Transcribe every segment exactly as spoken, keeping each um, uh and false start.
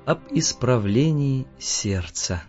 об исправлении сердца.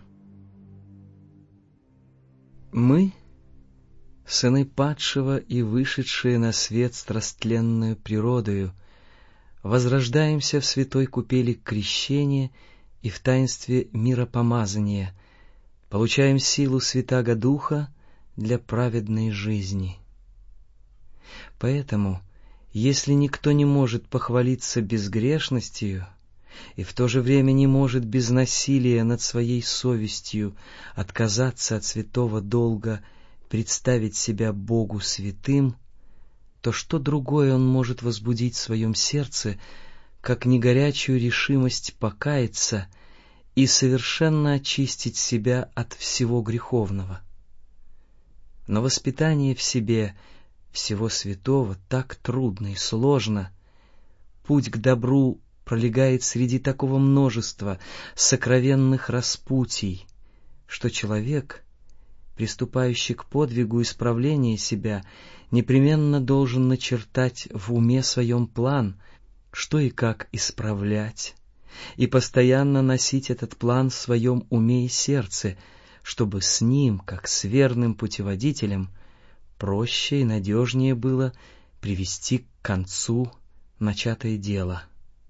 Мы, сыны падшего и вышедшие на свет страстленную природою, возрождаемся в святой купели крещения и в таинстве миропомазания, получаем силу Святаго Духа для праведной жизни. Поэтому, если никто не может похвалиться безгрешностью и в то же время не может без насилия над своей совестью отказаться от святого долга представить себя Богу святым, то что другое он может возбудить в своем сердце, как не горячую решимость покаяться и совершенно очистить себя от всего греховного? Но воспитание в себе всего святого так трудно и сложно. Путь к добру пролегает среди такого множества сокровенных распутий, что человек, приступающий к подвигу исправления себя, непременно должен начертать в уме своем план, что и как исправлять, и постоянно носить этот план в своем уме и сердце, чтобы с ним, как с верным путеводителем, проще и надежнее было привести к концу начатое дело.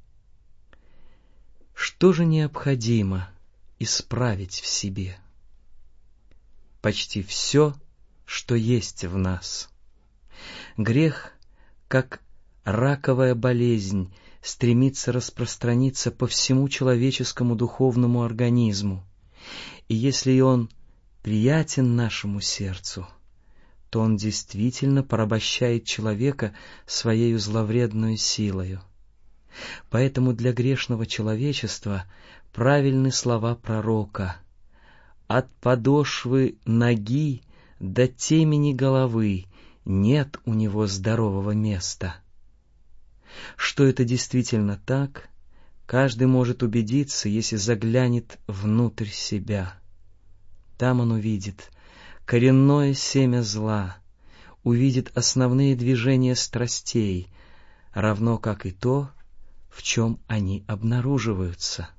Что же необходимо исправить в себе? Почти все, что есть в нас. Грех, как раковая болезнь, стремится распространиться по всему человеческому духовному организму, и если он приятен нашему сердцу, то он действительно порабощает человека своею зловредную силою. Поэтому для грешного человечества правильны слова пророка: «От подошвы ноги до темени головы нет у него здорового места». Что это действительно так, каждый может убедиться, если заглянет внутрь себя. Там он увидит коренное семя зла, увидит основные движения страстей, равно как и то, в чем они обнаруживаются.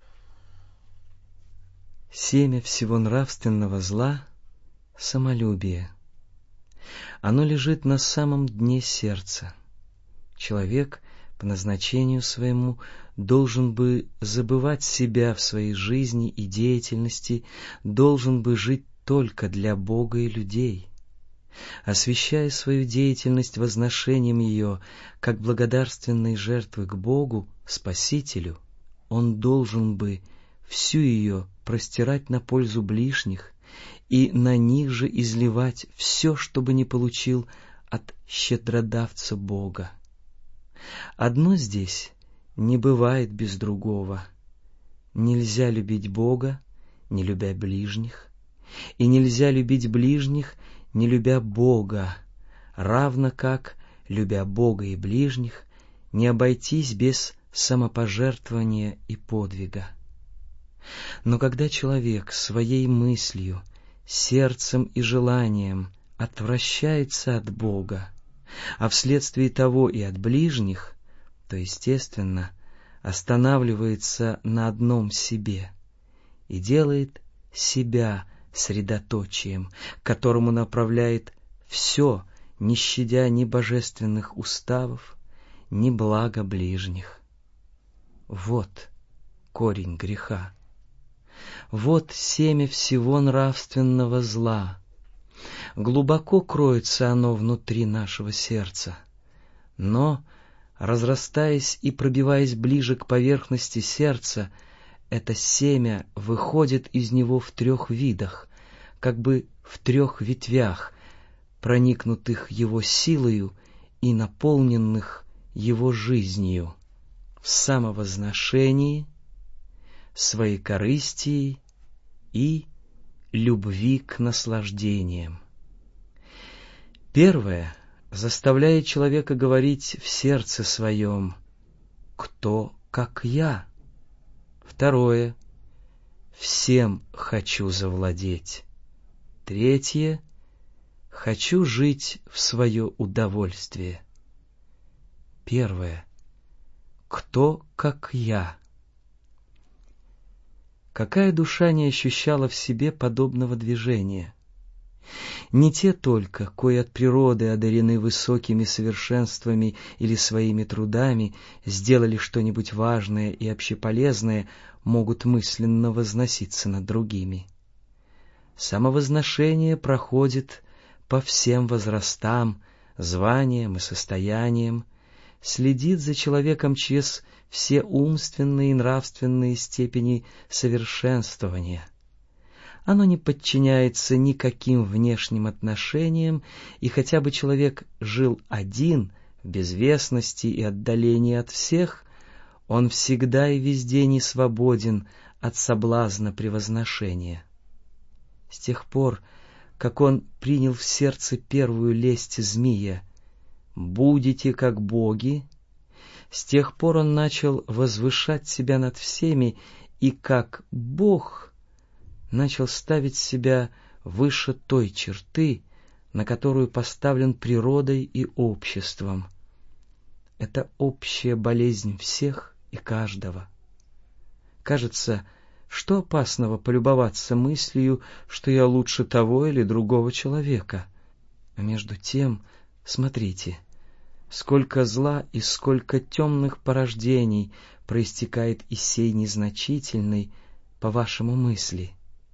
Семя всего нравственного зла — самолюбие. Оно лежит на самом дне сердца. Человек по назначению своему должен бы забывать себя в своей жизни и деятельности, должен бы жить только для Бога и людей. Освящая свою деятельность возношением ее, как благодарственной жертвы к Богу, Спасителю, он должен бы всю ее простирать на пользу ближних и на них же изливать все, что бы не получил от щедродавца Бога. Одно здесь не бывает без другого. Нельзя любить Бога, не любя ближних, и нельзя любить ближних, не любя Бога, равно как, любя Бога и ближних, не обойтись без самопожертвования и подвига. Но когда человек своей мыслью, сердцем и желанием отвращается от Бога, а вследствие того и от ближних, то, естественно, останавливается на одном себе и делает себя средоточием, к которому направляет все, не щадя ни божественных уставов, ни блага ближних. Вот корень греха. Вот семя всего нравственного зла. Глубоко кроется оно внутри нашего сердца, но, разрастаясь и пробиваясь ближе к поверхности сердца, это семя выходит из него в трех видах, как бы в трех ветвях, проникнутых его силою и наполненных его жизнью, в самовозношении, своекорыстии и любви к наслаждениям. Первое заставляет человека говорить в сердце своем: «Кто, как я?» Второе — «Всем хочу завладеть». Третье — «Хочу жить в свое удовольствие». Первое — «Кто, как я?» Какая душа не ощущала в себе подобного движения? Не те только, кои от природы одарены высокими совершенствами или своими трудами, сделали что-нибудь важное и общеполезное, могут мысленно возноситься над другими. Самовозношение проходит по всем возрастам, званиям и состояниям, следит за человеком через все умственные и нравственные степени совершенствования. Оно не подчиняется никаким внешним отношениям, и хотя бы человек жил один, в безвестности и отдалении от всех, он всегда и везде не свободен от соблазна превозношения. С тех пор, как он принял в сердце первую лесть змея «будете как боги», с тех пор он начал возвышать себя над всеми и, как Бог, начал ставить себя выше той черты, на которую поставлен природой и обществом. Это общая болезнь всех и каждого. Кажется, что опасного полюбоваться мыслью, что я лучше того или другого человека? А между тем, смотрите, сколько зла и сколько темных порождений проистекает из сей незначительной, по-вашему, мысли.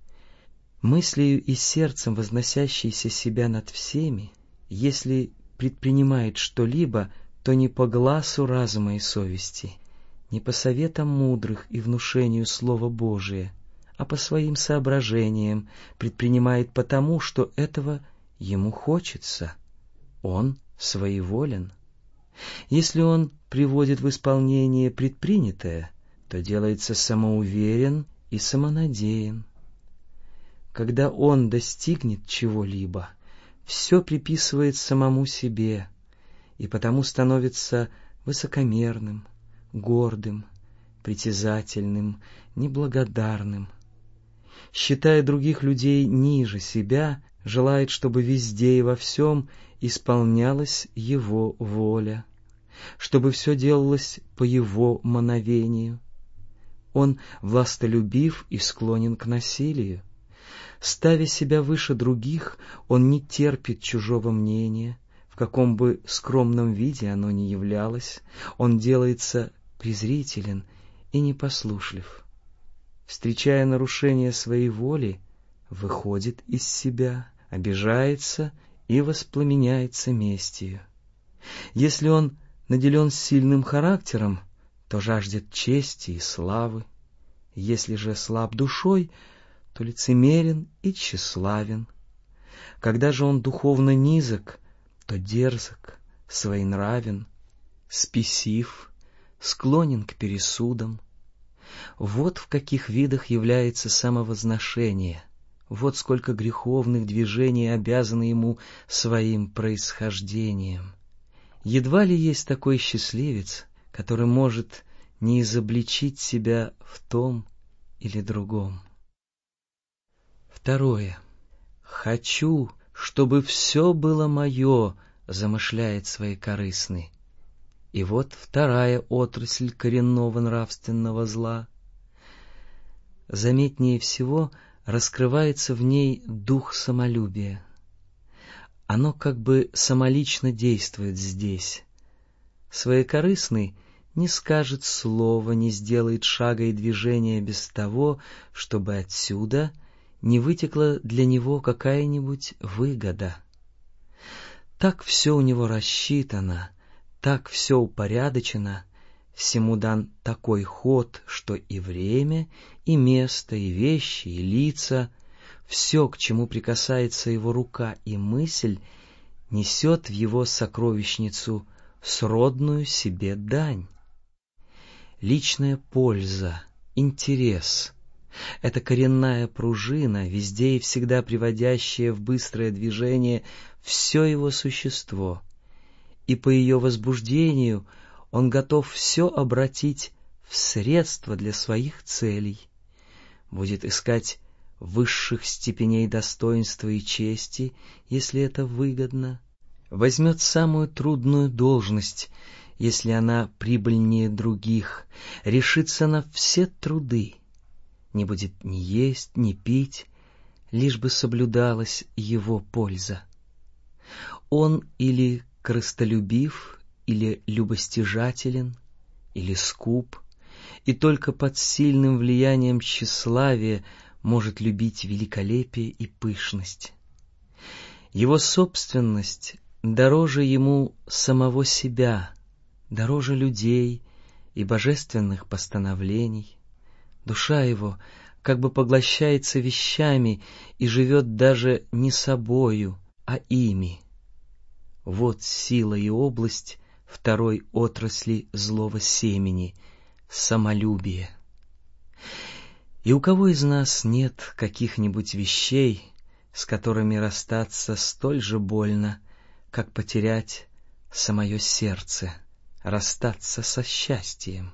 Мыслью и сердцем, возносящейся себя над всеми, если предпринимает что-либо, то не по гласу разума и совести, не по советам мудрых и внушению Слова Божия, а по своим соображениям предпринимает потому, что этого ему хочется. Он своеволен. Если он приводит в исполнение предпринятое, то делается самоуверен и самонадеян. Когда он достигнет чего-либо, все приписывает самому себе, и потому становится высокомерным, гордым, притязательным, неблагодарным. Считая других людей ниже себя, желает, чтобы везде и во всем исполнялась его воля, чтобы все делалось по его мановению. Он властолюбив и склонен к насилию. Ставя себя выше других, он не терпит чужого мнения, в каком бы скромном виде оно ни являлось. Он делается презрителен и непослушлив. Встречая нарушение своей воли, выходит из себя, обижается и воспламеняется местью. Если он наделен сильным характером, то жаждет чести и славы. Если же слаб душой, то лицемерен и тщеславен. Когда же он духовно низок, то дерзок, своенравен, спесив, склонен к пересудам. Вот в каких видах является самовозношение, вот сколько греховных движений обязаны ему своим происхождением. Едва ли есть такой счастливец, который может не изобличить себя в том или другом. Второе. «Хочу, чтобы все было мое», — замышляет своекорыстный. И вот вторая отрасль коренного нравственного зла. Заметнее всего раскрывается в ней дух самолюбия. Оно как бы самолично действует здесь. Своекорыстный не скажет слова, не сделает шага и движения без того, чтобы отсюда не вытекла для него какая-нибудь выгода. Так все у него рассчитано, так все упорядочено, всему дан такой ход, что и время, и место, и вещи, и лица, все, к чему прикасается его рука и мысль, несет в его сокровищницу сродную себе дань. Личная польза, интерес — это коренная пружина, везде и всегда приводящая в быстрое движение все его существо, и по ее возбуждению он готов все обратить в средства для своих целей, будет искать высших степеней достоинства и чести, если это выгодно, возьмет самую трудную должность, если она прибыльнее других, решится на все труды, не будет ни есть, ни пить, лишь бы соблюдалась его польза. Он или корыстолюбив, или любостяжателен, или скуп, и только под сильным влиянием тщеславия может любить великолепие и пышность. Его собственность дороже ему самого себя, дороже людей и божественных постановлений. Душа его как бы поглощается вещами и живет даже не собою, а ими. Вот сила и область второй отрасли злого семени — самолюбие. И у кого из нас нет каких-нибудь вещей, с которыми расстаться столь же больно, как потерять самое сердце, расстаться со счастьем?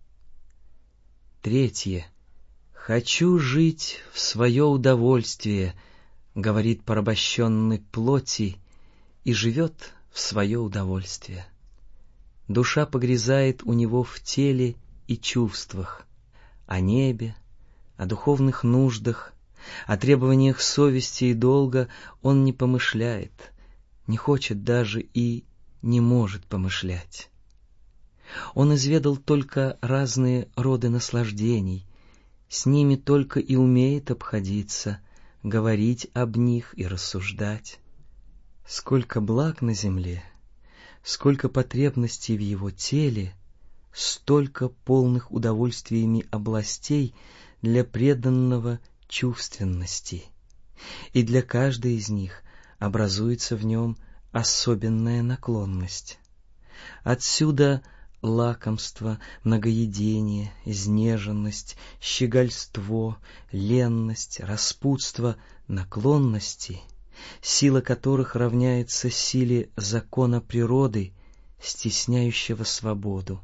Третье. «Хочу жить в свое удовольствие», — говорит порабощенный плоти, и живет в свое удовольствие. Душа погрязает у него в теле и чувствах, о небе, о духовных нуждах, о требованиях совести и долга он не помышляет, не хочет даже и не может помышлять. Он изведал только разные роды наслаждений, с ними только и умеет обходиться, говорить об них и рассуждать. Сколько благ на земле, сколько потребностей в его теле, столько полных удовольствиями областей для преданного чувственности, и для каждой из них образуется в нем особенная наклонность. Отсюда лакомство, многоедение, изнеженность, щегольство, ленность, распутство, наклонности, сила которых равняется силе закона природы, стесняющего свободу.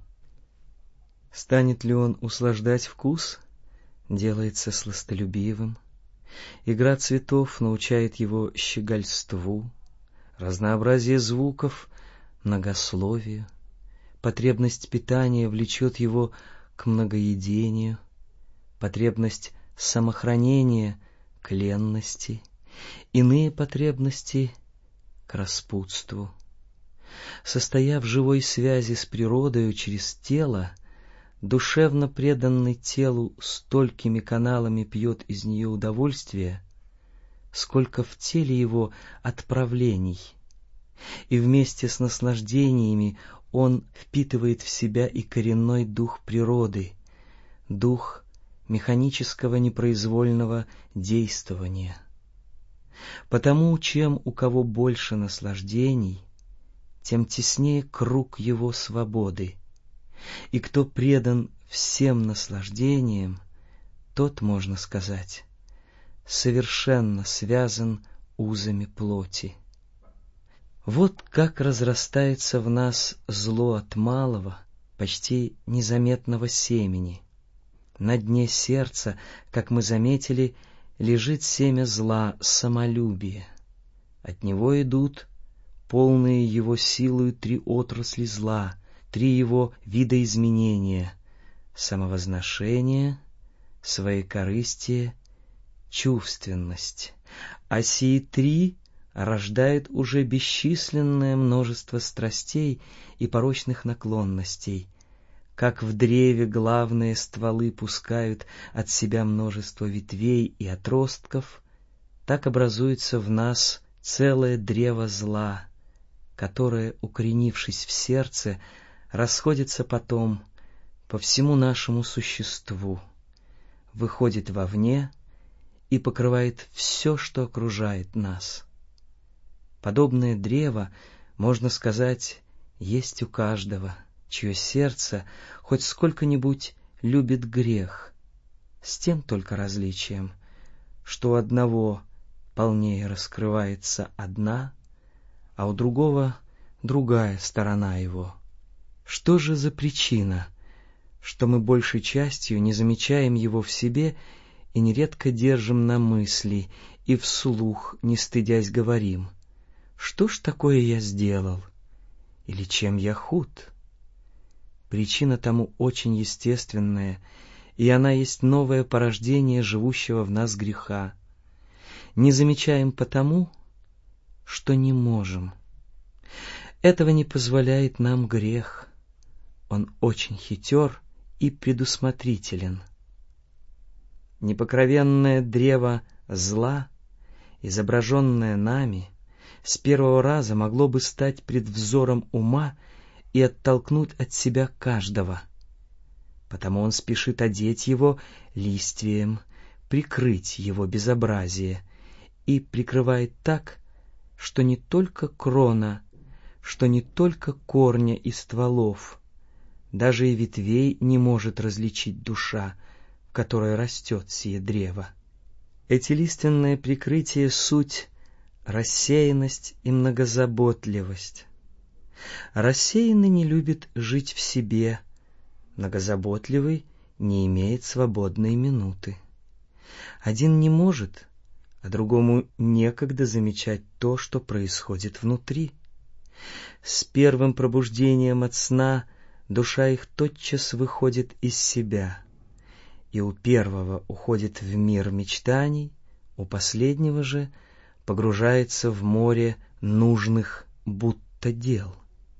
Станет ли он услаждать вкус? Делается сластолюбивым. Игра цветов научает его щегольству, разнообразие звуков — многословию. Потребность питания влечет его к многоедению, потребность самохранения — к ленности, иные потребности — к распутству. Состоя в живой связи с природою через тело, душевно преданный телу столькими каналами пьет из нее удовольствие, сколько в теле его отправлений, и вместе с наслаждениями он впитывает в себя и коренной дух природы, дух механического непроизвольного действования. Потому чем у кого больше наслаждений, тем теснее круг его свободы, и кто предан всем наслаждениям, тот, можно сказать, совершенно связан узами плоти. Вот как разрастается в нас зло от малого, почти незаметного семени. На дне сердца, как мы заметили, лежит семя зла — самолюбие. От него идут полные его силою три отрасли зла, три его вида изменения — самовозношение, своекорыстие, чувственность. А сии три рождает уже бесчисленное множество страстей и порочных наклонностей. Как в древе главные стволы пускают от себя множество ветвей и отростков, так образуется в нас целое древо зла, которое, укоренившись в сердце, расходится потом по всему нашему существу, выходит вовне и покрывает все, что окружает нас. Подобное древо, можно сказать, есть у каждого, чье сердце хоть сколько-нибудь любит грех, с тем только различием, что у одного полнее раскрывается одна, а у другого другая сторона его. Что же за причина, что мы большей частью не замечаем его в себе и нередко держим на мысли и вслух, не стыдясь, говорим: «Что ж такое я сделал? Или чем я худ?» Причина тому очень естественная и она есть новое порождение живущего в нас греха. Не замечаем потому, что не можем. Этого не позволяет нам грех. Он очень хитер и предусмотрителен. Непокровенное древо зла, изображенное нами, с первого раза могло бы стать пред взором ума и оттолкнуть от себя каждого. Потому он спешит одеть его листвием, прикрыть его безобразие, и прикрывает так, что не только крона, что не только корня и стволов, даже и ветвей не может различить душа, в которой растет сие древо. Эти лиственные прикрытия — суть рассеянность и многозаботливость. Рассеянный не любит жить в себе, многозаботливый не имеет свободной минуты. Один не может, а другому некогда замечать то, что происходит внутри. С первым пробуждением от сна душа их тотчас выходит из себя, и у первого уходит в мир мечтаний, у последнего же погружается в море нужных будто дел.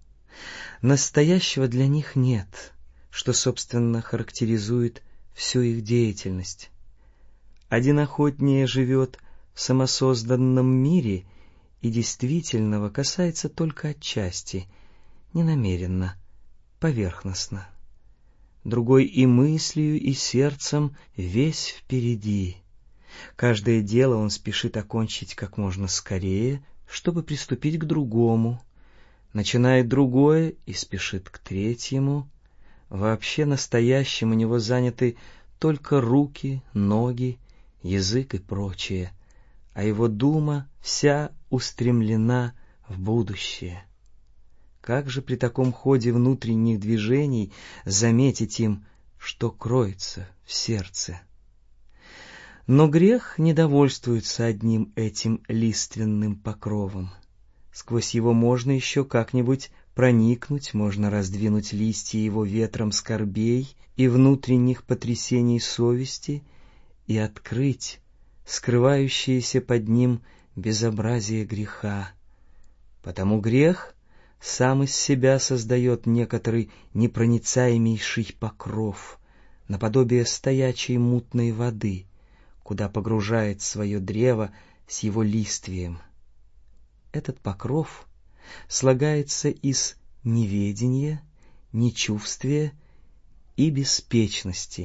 Настоящего для них нет, что, собственно, характеризует всю их деятельность. Один охотнее живет в самосозданном мире и действительного касается только отчасти, ненамеренно, поверхностно. Другой и мыслью, и сердцем весь впереди. Каждое дело он спешит окончить как можно скорее, чтобы приступить к другому. Начинает другое и спешит к третьему. Вообще настоящим у него заняты только руки, ноги, язык и прочее, а его дума вся устремлена в будущее. Как же при таком ходе внутренних движений заметить им, что кроется в сердце? Но грех не довольствуется одним этим лиственным покровом. Сквозь его можно еще как-нибудь проникнуть, можно раздвинуть листья его ветром скорбей и внутренних потрясений совести и открыть скрывающееся под ним безобразие греха. Потому грех сам из себя создает некоторый непроницаемейший покров, наподобие стоячей мутной воды, куда погружает свое древо с его листвием. Этот покров слагается из неведения, нечувствия и беспечности.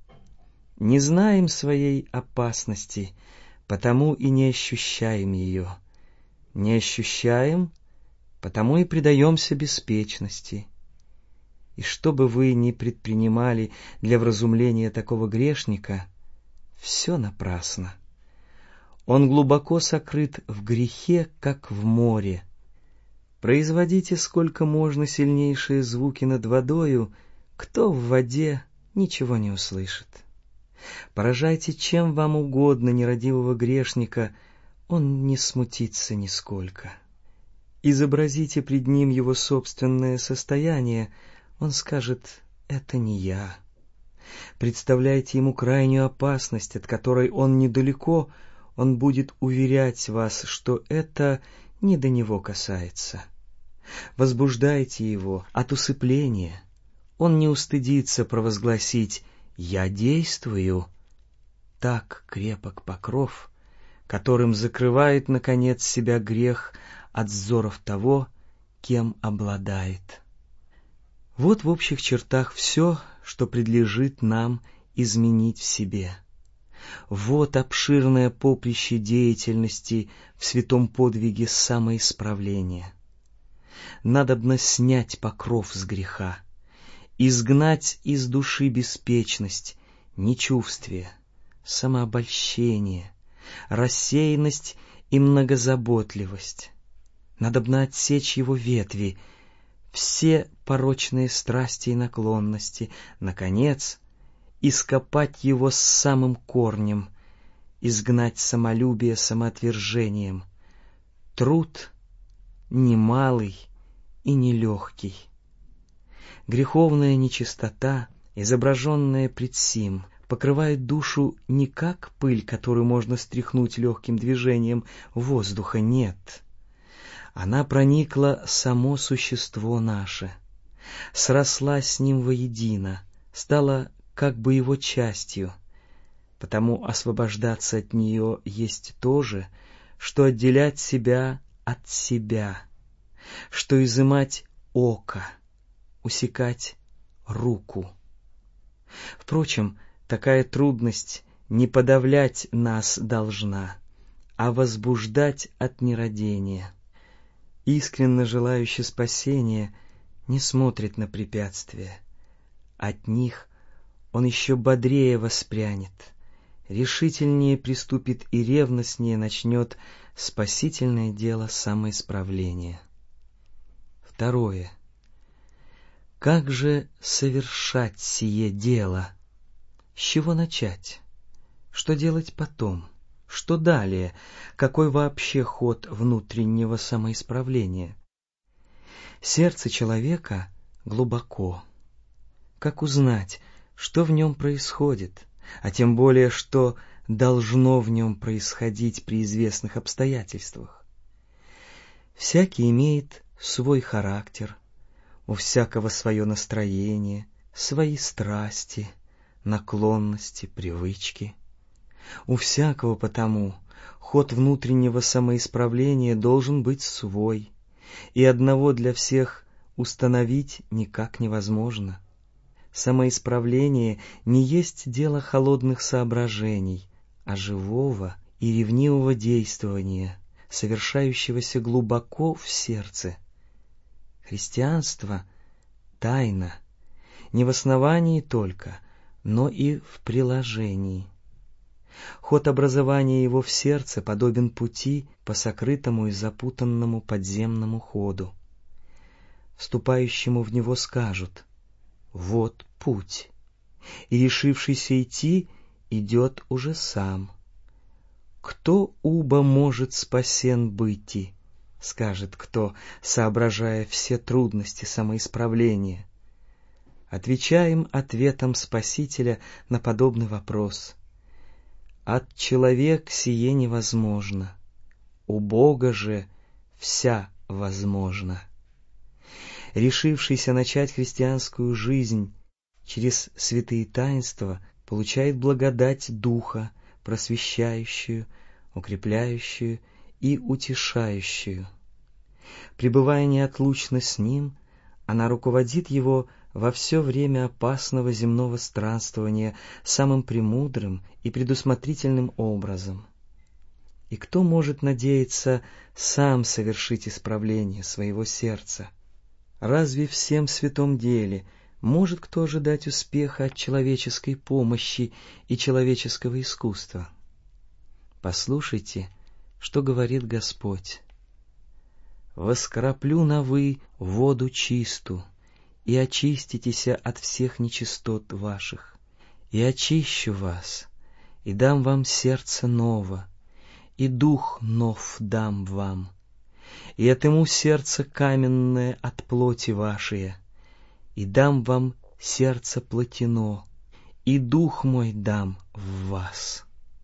Не знаем своей опасности, потому и не ощущаем ее. Не ощущаем, потому и предаемся беспечности. И что бы вы ни предпринимали для вразумления такого грешника, все напрасно. Он глубоко сокрыт в грехе, как в море. Производите сколько можно сильнейшие звуки над водою, кто в воде ничего не услышит. Поражайте чем вам угодно нерадивого грешника, он не смутится нисколько. Изобразите пред ним его собственное состояние, он скажет: «Это не я». Представляйте ему крайнюю опасность, от которой он недалеко, он будет уверять вас, что это не до него касается. Возбуждайте его от усыпления. Он не устыдится провозгласить: «Я действую». Так крепок покров, которым закрывает, наконец, себя грех от взоров того, кем обладает. Вот в общих чертах все, что предлежит нам изменить в себе. Вот обширное поприще деятельности в святом подвиге самоисправления. Надобно снять покров с греха, изгнать из души беспечность, нечувствие, самообольщение, рассеянность и многозаботливость. Надобно отсечь его ветви, все порочные страсти и наклонности, наконец, ископать его с самым корнем, изгнать самолюбие самоотвержением. Труд немалый и нелегкий. Греховная нечистота изображенная пред сим, покрывает душу не как пыль, которую можно стряхнуть легким движением воздуха, нет. Она проникла само существо наше, срослась с ним воедино, стала как бы его частью, потому освобождаться от нее есть то же, что отделять себя от себя, что изымать око, усекать руку. Впрочем, такая трудность не подавлять нас должна, а возбуждать от нерадения. Искренно желающий спасения не смотрит на препятствия. От них он еще бодрее воспрянет, решительнее приступит и ревностнее начнет спасительное дело самоисправления. Второе. Как же совершать сие дело? С чего начать? Что делать потом? Что далее? Какой вообще ход внутреннего самоисправления? Сердце человека глубоко. Как узнать, что в нем происходит, а тем более, что должно в нем происходить при известных обстоятельствах? Всякий имеет свой характер, у всякого свое настроение, свои страсти, наклонности, привычки. У всякого потому ход внутреннего самоисправления должен быть свой, и одного для всех установить никак невозможно. Самоисправление не есть дело холодных соображений, а живого и ревнивого действования, совершающегося глубоко в сердце. Христианство — тайна, не в основании только, но и в приложении. Ход образования его в сердце подобен пути по сокрытому и запутанному подземному ходу. Вступающему в него скажут: «Вот путь», и решившийся идти идет уже сам. «Кто уба может спасен быти?» — скажет кто, соображая все трудности самоисправления. Отвечаем ответом Спасителя на подобный вопрос. От человека сие невозможно, у Бога же вся возможно. Решившийся начать христианскую жизнь через святые таинства получает благодать Духа, просвещающую, укрепляющую и утешающую. Пребывая неотлучно с Ним, она руководит его во все время опасного земного странствования самым премудрым и предусмотрительным образом. И кто может надеяться сам совершить исправление своего сердца? Разве в всем святом деле может кто ожидать успеха от человеческой помощи и человеческого искусства? Послушайте, что говорит Господь. «Воскроплю на вы воду чисту, и очиститеся от всех нечистот ваших, и очищу вас, и дам вам сердце ново, и дух нов дам вам, и отыму сердце каменное от плоти вашей, и дам вам сердце плотяно, и дух мой дам в вас».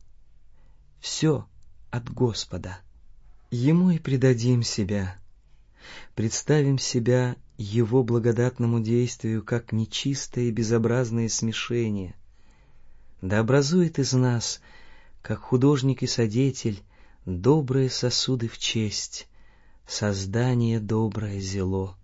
Все от Господа. Ему и предадим себя, представим себя Его благодатному действию как нечистое и безобразное смешение. Да образует из нас, как художник и содетель, добрые сосуды в честь, создание доброе зело.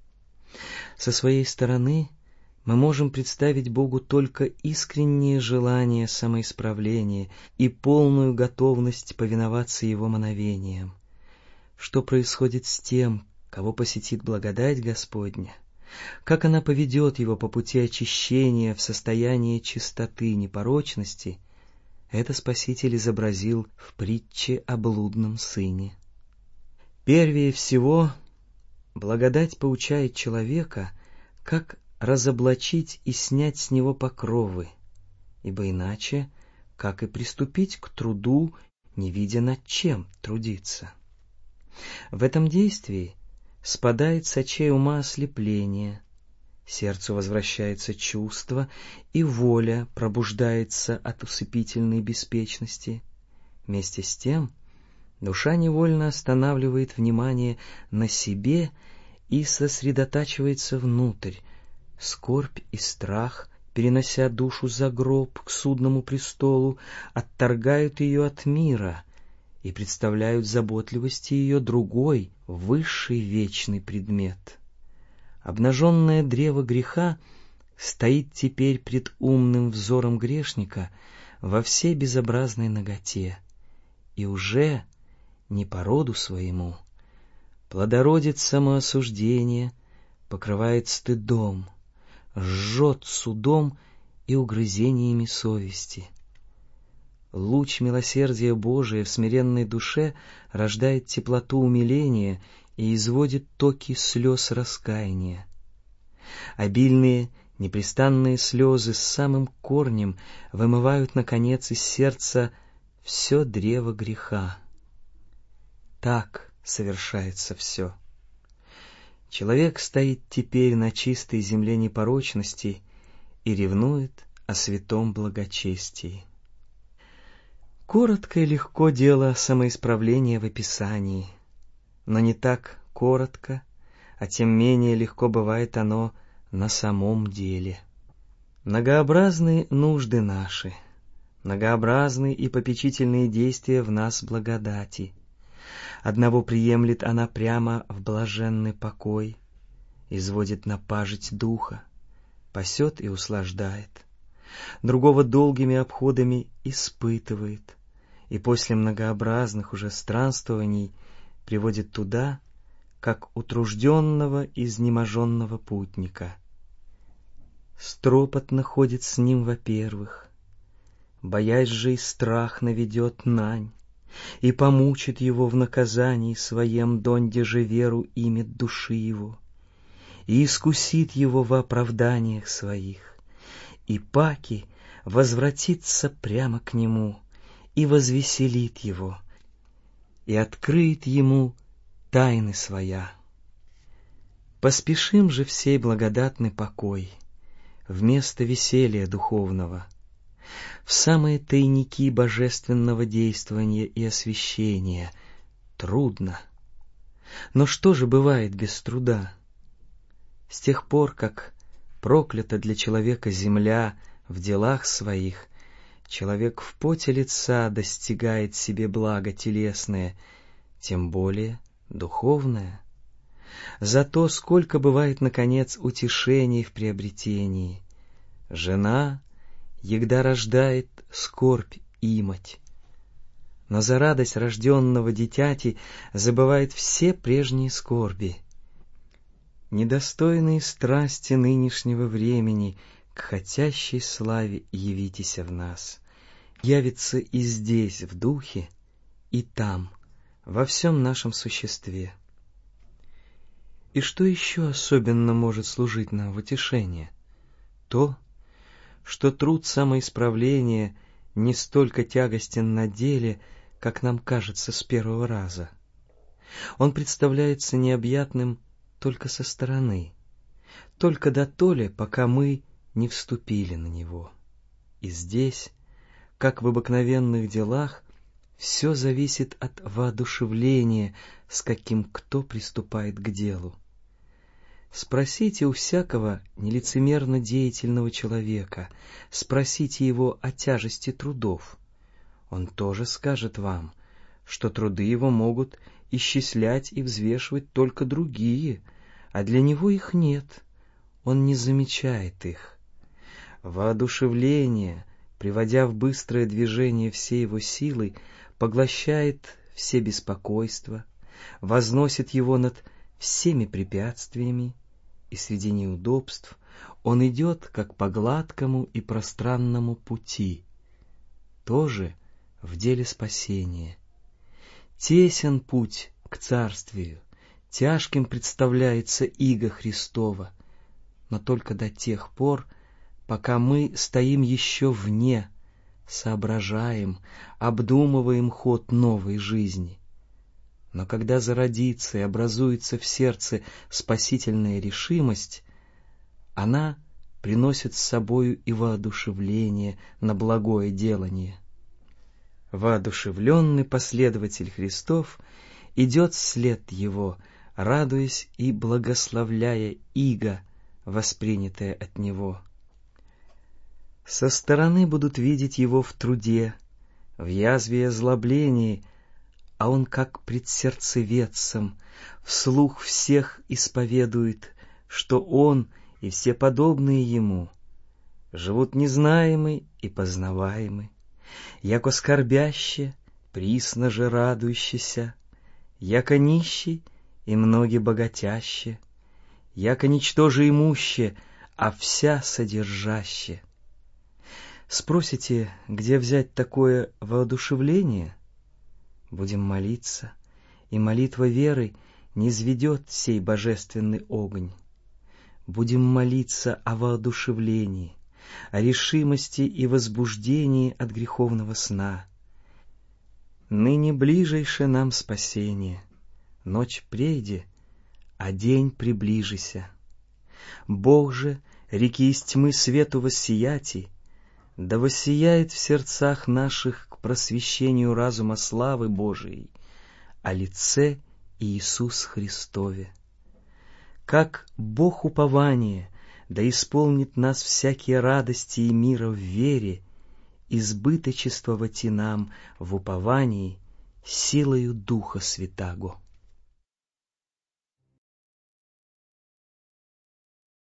Со своей стороны мы можем представить Богу только искреннее желание самоисправления и полную готовность повиноваться Его мановениям. Что происходит с тем, кого посетит благодать Господня? Как она поведет его по пути очищения в состояние чистоты, непорочности? Это Спаситель изобразил в притче о блудном сыне. Первее всего, благодать поучает человека, как разоблачить и снять с него покровы, ибо иначе, как и приступить к труду, не видя над чем трудиться. В этом действии спадает с очей ума ослепление, сердцу возвращается чувство, и воля пробуждается от усыпительной беспечности. Вместе с тем душа невольно останавливает внимание на себе и сосредотачивается внутрь. Скорбь и страх, перенося душу за гроб к судному престолу, отторгают ее от мира и представляют заботливости ее другой, высший вечный предмет. Обнаженное древо греха стоит теперь пред умным взором грешника во всей безобразной наготе, и уже не по роду своему плодородит самоосуждение, покрывает стыдом, жжет судом и угрызениями совести. Луч милосердия Божия в смиренной душе рождает теплоту умиления и изводит токи слез раскаяния. Обильные, непрестанные слезы с самым корнем вымывают, наконец, из сердца все древо греха. Так совершается все. Человек стоит теперь на чистой земле непорочности и ревнует о святом благочестии. Коротко и легко дело самоисправления в описании, но не так коротко, а тем менее легко бывает оно на самом деле. Многообразны нужды наши, многообразны и попечительные действия в нас благодати. Одного приемлет она прямо в блаженный покой, изводит на пажить духа, пасет и услаждает, другого долгими обходами испытывает, и после многообразных уже странствований приводит туда, как утружденного, изнеможенного путника. Стропотно ходит с ним, во-первых, боясь же и страх наведет нань, и помучит его в наказании своем, донде же веру имет души его, и искусит его в оправданиях своих, и паки возвратится прямо к нему, и возвеселит его, и открыет ему тайны своя. Поспешим же в сей благодатный покой, вместо веселья духовного, в самые тайники божественного действования и освящения. Трудно. Но что же бывает без труда? С тех пор, как проклята для человека земля в делах своих, человек в поте лица достигает себе блага телесное, тем более духовное. Зато сколько бывает, наконец, утешений в приобретении. Жена егда рождает скорбь имать, но за радость рожденного дитяти забывает все прежние скорби. Недостойные страсти нынешнего времени к хотящей славе явитеся в нас, явится и здесь в духе, и там, во всем нашем существе. И что еще особенно может служить нам в утешение? То, что труд самоисправления не столько тягостен на деле, как нам кажется с первого раза. Он представляется необъятным только со стороны, только дотоле, пока мы не вступили на него. И здесь, как в обыкновенных делах, все зависит от воодушевления, с каким кто приступает к делу. Спросите у всякого нелицемерно деятельного человека, спросите его о тяжести трудов. Он тоже скажет вам, что труды его могут исчислять и взвешивать только другие, а для него их нет, он не замечает их. Воодушевление, приводя в быстрое движение все его силы, поглощает все беспокойства, возносит его над всеми препятствиями, и среди неудобств он идет как по гладкому и пространному пути, тоже в деле спасения. Тесен путь к царствию, тяжким представляется иго Христова, но только до тех пор, пока мы стоим еще вне, соображаем, обдумываем ход новой жизни. Но когда зародится и образуется в сердце спасительная решимость, Она приносит с собою и воодушевление на благое делание. Воодушевленный последователь Христов идет вслед Его, радуясь и благословляя иго, воспринятое от Него. Со стороны будут видеть Его в труде, в язве и озлоблении, а Он, как пред сердцеведцем, вслух всех исповедует, что Он и все подобные Ему живут незнаемы и познаваемы, яко скорбяще, присно же радующийся, яко нищий и многие богатяще, яко ничтоже имуще, а вся содержаще. Спросите, где взять такое воодушевление? Будем молиться, и молитва веры низведет сей божественный огонь. Будем молиться о воодушевлении, о решимости и возбуждении от греховного сна. Ныне ближайше нам спасение, ночь прейде, а день приближися. Бог же, реки из тьмы свету воссияти, да воссияет в сердцах наших к просвещению разума славы Божией о лице Иисус Христове. Как Бог упование, да исполнит нас всякие радости и мира в вере, избыточествовать и нам в уповании силою Духа Святаго.